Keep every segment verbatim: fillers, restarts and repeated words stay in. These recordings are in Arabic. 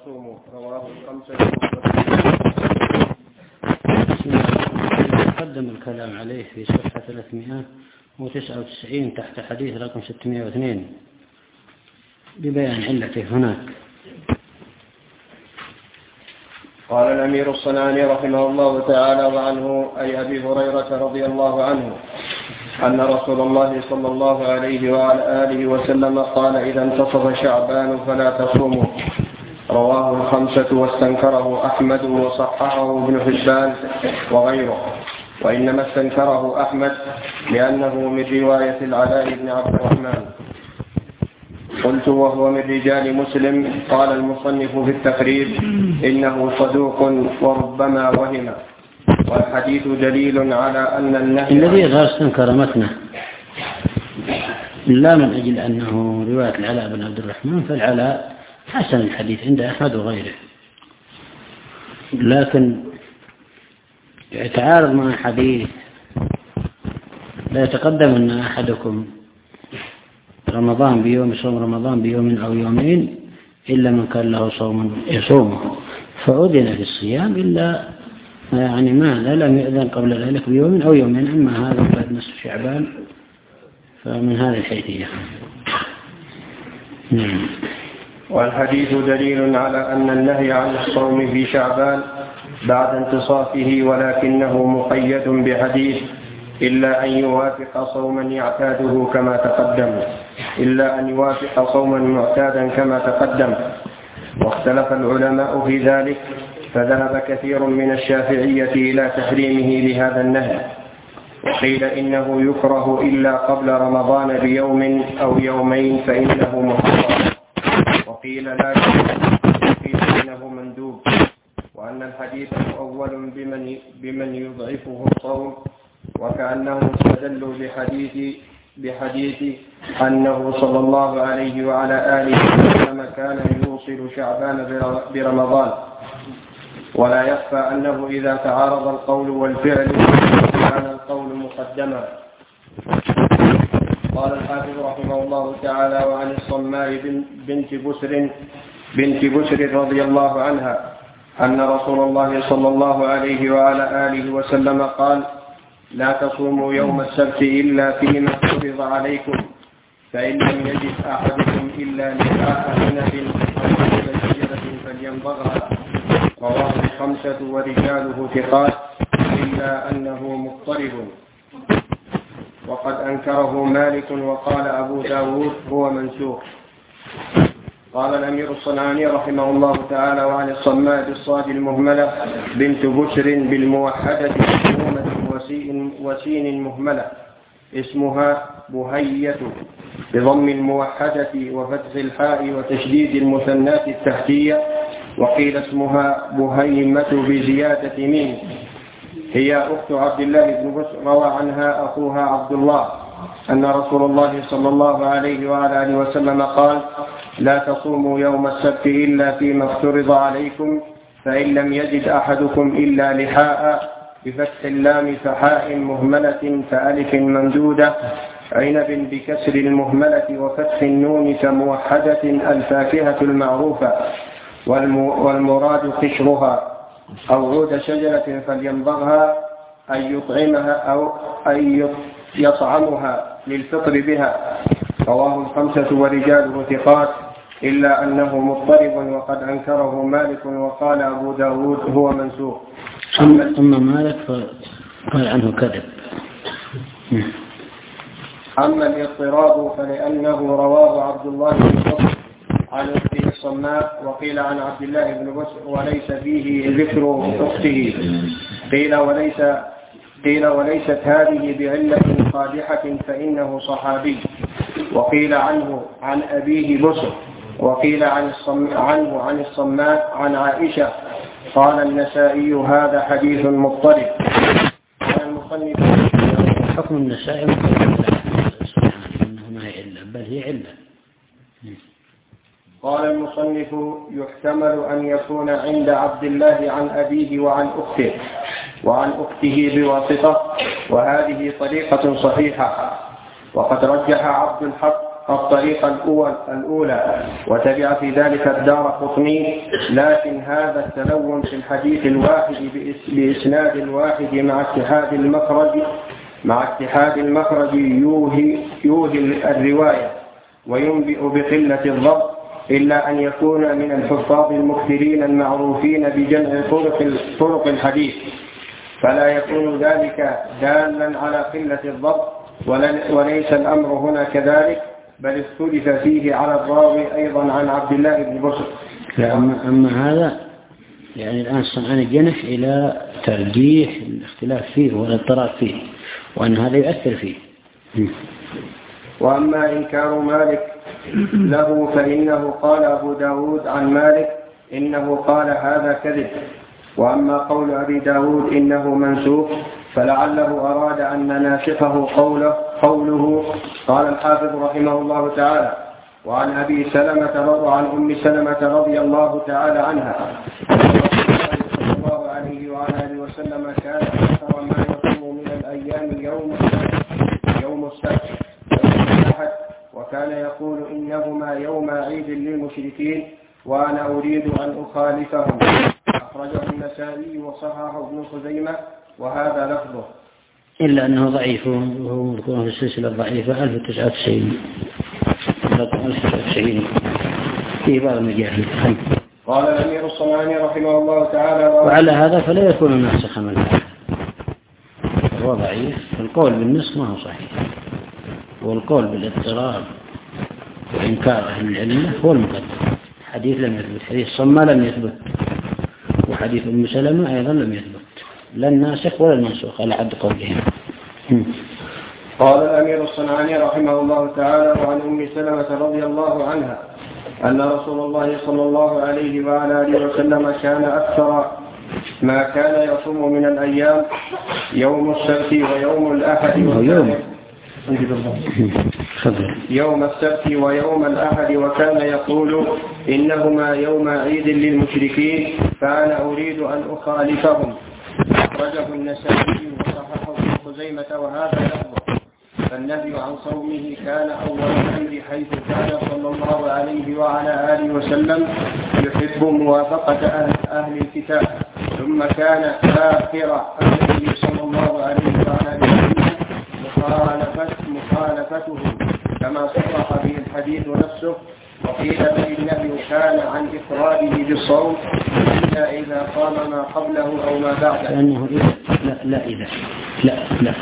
تصوموا. رواه الخمسة. قدم الكلام عليه في صفحة ثلاثمائة وتسعة وتسعين تحت حديث رقم ستمائة واثنين ببيان علته هناك. قال الأمير الصنعاني رحمه الله تعالى وعنه أي أبي هريرة رضي الله عنه أن رسول الله صلى الله عليه وعلى آله وسلم قال إذا انتصف شعبان فلا تصوموا. رواه الخمسة واستنكره أحمد وصححه ابن حبان وغيره، وإنما استنكره أحمد لأنه من رواية العلاء بن عبد الرحمن. قلت وهو من رجال مسلم. قال المصنف في التقريب إنه صدوق وربما وهم، والحديث دليل على أن النهي الذي غير استنكر متنه لا من أجل أنه رواية العلاء بن عبد الرحمن، فالعلاء حسن الحديث عند أحمد وغيره، لكن يتعارض مع حديث لا يتقدم أن أحدكم رمضان بيوم صوم رمضان بيوم أو يومين إلا من كان له صوم يصومه، فأذن في الصيام إلا يعني ما لا لم يؤذن قبل ذلك بيوم أو يومين. أما هذا بعد نصف شعبان فمن هذه الحيثية. نعم. والحديث دليل على أن النهي عن الصوم في شعبان بعد انتصافه، ولكنه مقيد بحديث إلا أن يوافق صوما يعتاده كما تقدم إلا أن يوافق صوما معتادا كما تقدم. واختلف العلماء في ذلك، فذهب كثير من الشافعية إلى تحريمه لهذا النهي، وقيل إنه يكره إلا قبل رمضان بيوم أو يومين فإنه محرم، وقيل لا وقيل إنه مندوب، وأن الحديث مؤول بمن, بمن يضعفه الصوم، وكأنه استدلوا بحديث بحديث أنه صلى الله عليه وعلى آله وسلم كان يوصل شعبان برمضان. ولا يخفى أنه إذا تعارض القول والفعل كان القول مقدما. قال الحافظ رحمه الله تعالى وعن الصماء بنت بسر بنت بسر رضي الله عنها أن رسول الله صلى الله عليه وعلى آله وسلم قال لا تصوموا يوم السبت إلا فيما افترض عليكم، فإن لم يجد أحدكم إلا لحاء عنب أو شجرة فليمضغها. رواه الخمسة ورجاله ثقات إلا أنه مضطرب، وقد أنكره مالك وقال أبو داود هو منسوخ. قال الأمير الصنعاني رحمه الله تعالى وعن الصماء بالصاد المهملة بنت بشر بالموحدة مفهومة وسين مهملة اسمها بهية بضم الموحدة وفتح الحاء وتشديد المثنات التحتية، وقيل اسمها بهيمة بزيادة ميم. هي أخت عبد الله بن بسر، روى عنها أخوها عبد الله أن رسول الله صلى الله عليه وعلى آله وسلم قال لا تصوموا يوم السبت إلا فيما افترض عليكم، فإن لم يجد أحدكم إلا لحاء بفتح اللام فحاء مهملة فألف ممدودة عنب بكسر المهملة وفتح النون كموحدة الفاكهة المعروفة والمراد قشرها، أو عود شجرة فليمضغها أن يطعمها أو أن يطعمها للفطر بها. رواه الخمسة ورجاله ثقات إلا أنه مضطرب، وقد أنكره مالك وقال أبو داود هو منسوخ. أما مالك فقال عنه كذب. أما الاضطراب فلأنه رواه عبد الله بن بسر عن أخته الصماء، وقيل عن عبد الله بن بسر وليس فيه ذكر أخته، قيل وليس قيل وليست هذه بعلة قادحة فإنه صحابي، وقيل عنه عن أبيه بسر، وقيل عن الصم... عنه عن الصماء عن عائشة. قال النسائي هذا حديث مضطرب. قال المصنف حكم النسائي أنه ما هي علة بل هي علة. قال المصنف يحتمل أن يكون عند عبد الله عن أبيه وعن أخته وعن أخته بواسطة، وهذه طريقة صحيحة. وقد رجح عبد الحق الطريقة الأول, الأولى وتبع في ذلك الدارقطني، لكن هذا التلون في الحديث الواحد بإسناد الواحد مع اتحاد المخرج مع اتحاد المخرج يوهي, يوهي الرواية وينبئ بقلة الضبط، إلا أن يكون من الحفاظ المكثرين المعروفين بجمع طرق, طرق الحديث، فلا يكون ذلك دالا على قلة الضبط، وليس الأمر هنا كذلك، بل اختلف فيه على الراوي أيضا عن عبد الله بن بصر. أما, أما هذا يعني الآن الصنعاني جنح إلى ترجيح الاختلاف فيه والاضطراب فيه، وأن هذا يؤثر فيه. وأما إنكار مالك له فإنه قال أبو داود عن مالك إنه قال هذا كذب. وأما قول أبي داود إنه منسوخ فلعله أراد أن ناسخه قوله, قوله قال الحافظ رحمه الله تعالى: وعن أبي سلمة وعن أم سلمة رضي الله تعالى عنها صلى الله عليه وعلى آله وسلم كان أكثر ما يصوم من الأيام يوم السبت يوم السبت والأحد، وكان يقول إنهما يوم عيد للمشركين وأنا أريد أن أخالفهم. أخرجه النسائي وصححه ابن خزيمة وهذا لفظه، إلا أنه ضعيف وهو مذكور في السلسلة الضعيفة ألف وتسعة وتسعين في بعض المجاهد. قال الأمير الصنعاني رحمه الله تعالى: وعلى هذا فلا يكون ناسخا من هذا، هو ضعيف. القول بالنسخ ما هو صحيح، والقول بالاضطراب وإنكار أهل العلة هو المقدم. حديث لم يثبت، حديث صمّى لم يثبت، وحديث أم سلمة أيضا لم يثبت، لا الناسخ ولا المنسوخ على حد قولهم. قال الأمير الصنعاني رحمه الله تعالى: وعن أم سلمة رضي الله عنها أن رسول الله صلى الله عليه وعلى آله وسلم كان أكثر ما كان يصوم من الأيام يوم السبت ويوم الأحد يوم يوم السبت ويوم الأحد، وكان يقول إنهما يوم عيد للمشركين فأنا أريد أن أخالفهم. أخرجه النسائي وصححه ابن خزيمة وهذا لفظه. فالنهي عن صومه كان أول الأمر، حيث كان صلى الله عليه وعلى آله وسلم يحب موافقة أهل, أهل الكتاب، ثم كان آخر النبي صلى الله عليه وعلى آله وسلم مخالفة مخالفتهم كما صرح به الحديث نفسه. وقيل فإنه كان عن إفراده بالصوم إلا إذا قام ما قبله أو ما بعده. لأنه إذا لا لا إذا لا لا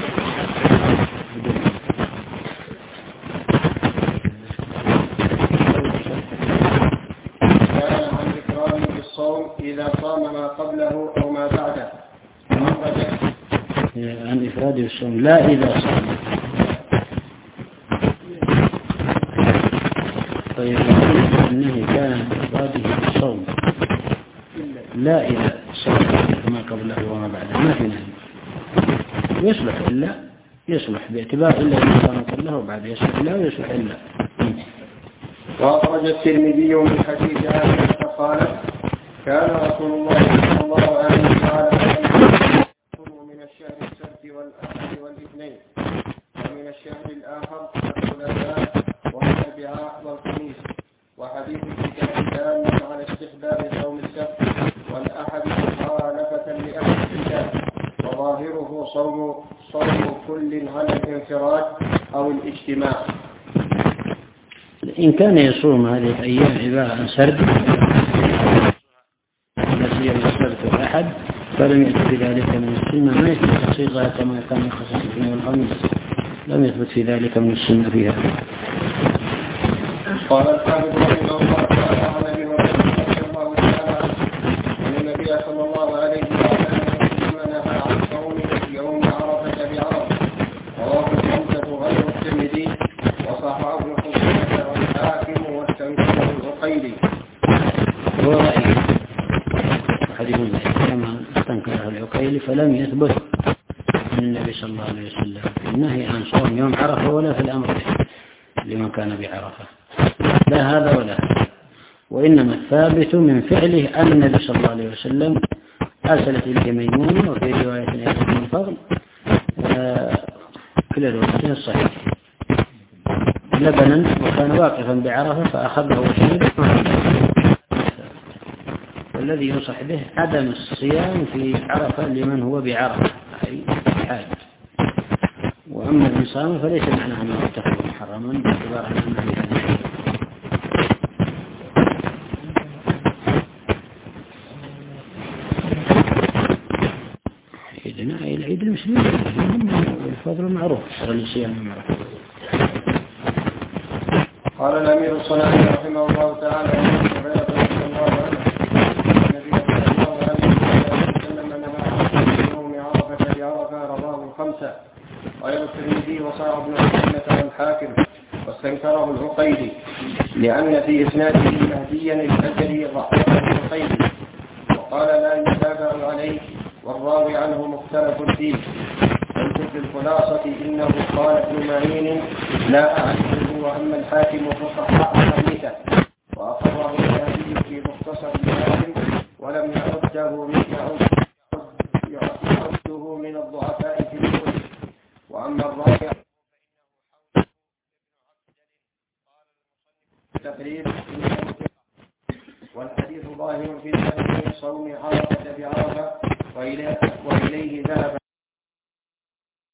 كان عن إفراده بالصوم إذا قام ما قبله أو ما بعده. عن إفراده بالصوم لا إذا صام. طيب أنه كان عن إفراده بالصوم لا إذا صام ما قبله وما بعده، ما في نهي. يصلح إلا يصلح باعتبار إلا إذا صام قبله وبعده، يصلح إلا ويصلح إلا. وأخرج الترمذي من حديث عائشة قالت: كان رسول الله صلى الله عليه وسلم يصوم من الشهر السبت والأحد والاثنين، ومن الشهر الآخر الثلاثاء والأربعاء والخميس. وحديث الكتاب دال على استحباب صوم السبت والأحد مخالفة لأهل الكتاب، وظاهره صوم صوم كل على الانفراد أو الاجتماع. إن كان يصوم هذه الأيام عبارة عن سرد نسي السبت والأحد فلم يثبت في ذلك من السنة، ما يثبت صيغة كما كان يخصص الاثنين والخميس، لم يثبت في ذلك من السنة فيها. قال الحافظ رحمه الله تعالى عن ابي هريره رضي الله تعالى عنه ان النبي صلى الله عليه وسلم نهى عن صوم يوم عرفه بعرفه، رواه الخمسه غير الترمذي وصححه ابن خزيمه والحاكم والتنكيل العقيلي. هو ضعيف حديث كما استنكره العقيلي، فلم يثبت من النبي صلى الله عليه وسلم في النهي عن صوم يوم عرفه ولا في الامر لمن كان بعرفه، لا هذا ولا هذا. وإنما الثابت من فعله أن النبي صلى الله عليه وسلم أرسلت إليه ميمونة، وفي رواية أيضا من فضل كلا الوقتين الصحيح. لبنا وكان واقفا بعرفة فأخذه وشرب، والذي ينصح به عدم الصيام في عرفة لمن هو بعرفة أي حاج. وأما من صام فليس معنى أنه اتخذ محرما باعتبار أنه مثل عيدنا أي العيد المسلمين الفضل المعروف صار الصيام المعروف. قال الأمير الصنعاني رحمه الله تعالى النبي صلى الله عليه وسلم أنما يوم عرفة بعرفة رواه الخمسة غير الترمذي وصار ابن حبيبة والحاكم واستنكره العقيلي لأن في إسناده مهديا الأجري ضعفه العقيلي وقال لا يتابع عليه والراوي عنه مختلف فيه. قلت في الخلاصة إنه قال ابن معين لا أعرفه، وأما الحاكم فصحح حديثه وأقره الذهبي في مختصر الحاكم ولم يعده من يعده من الضعفاء في الكتب. وأما الراوي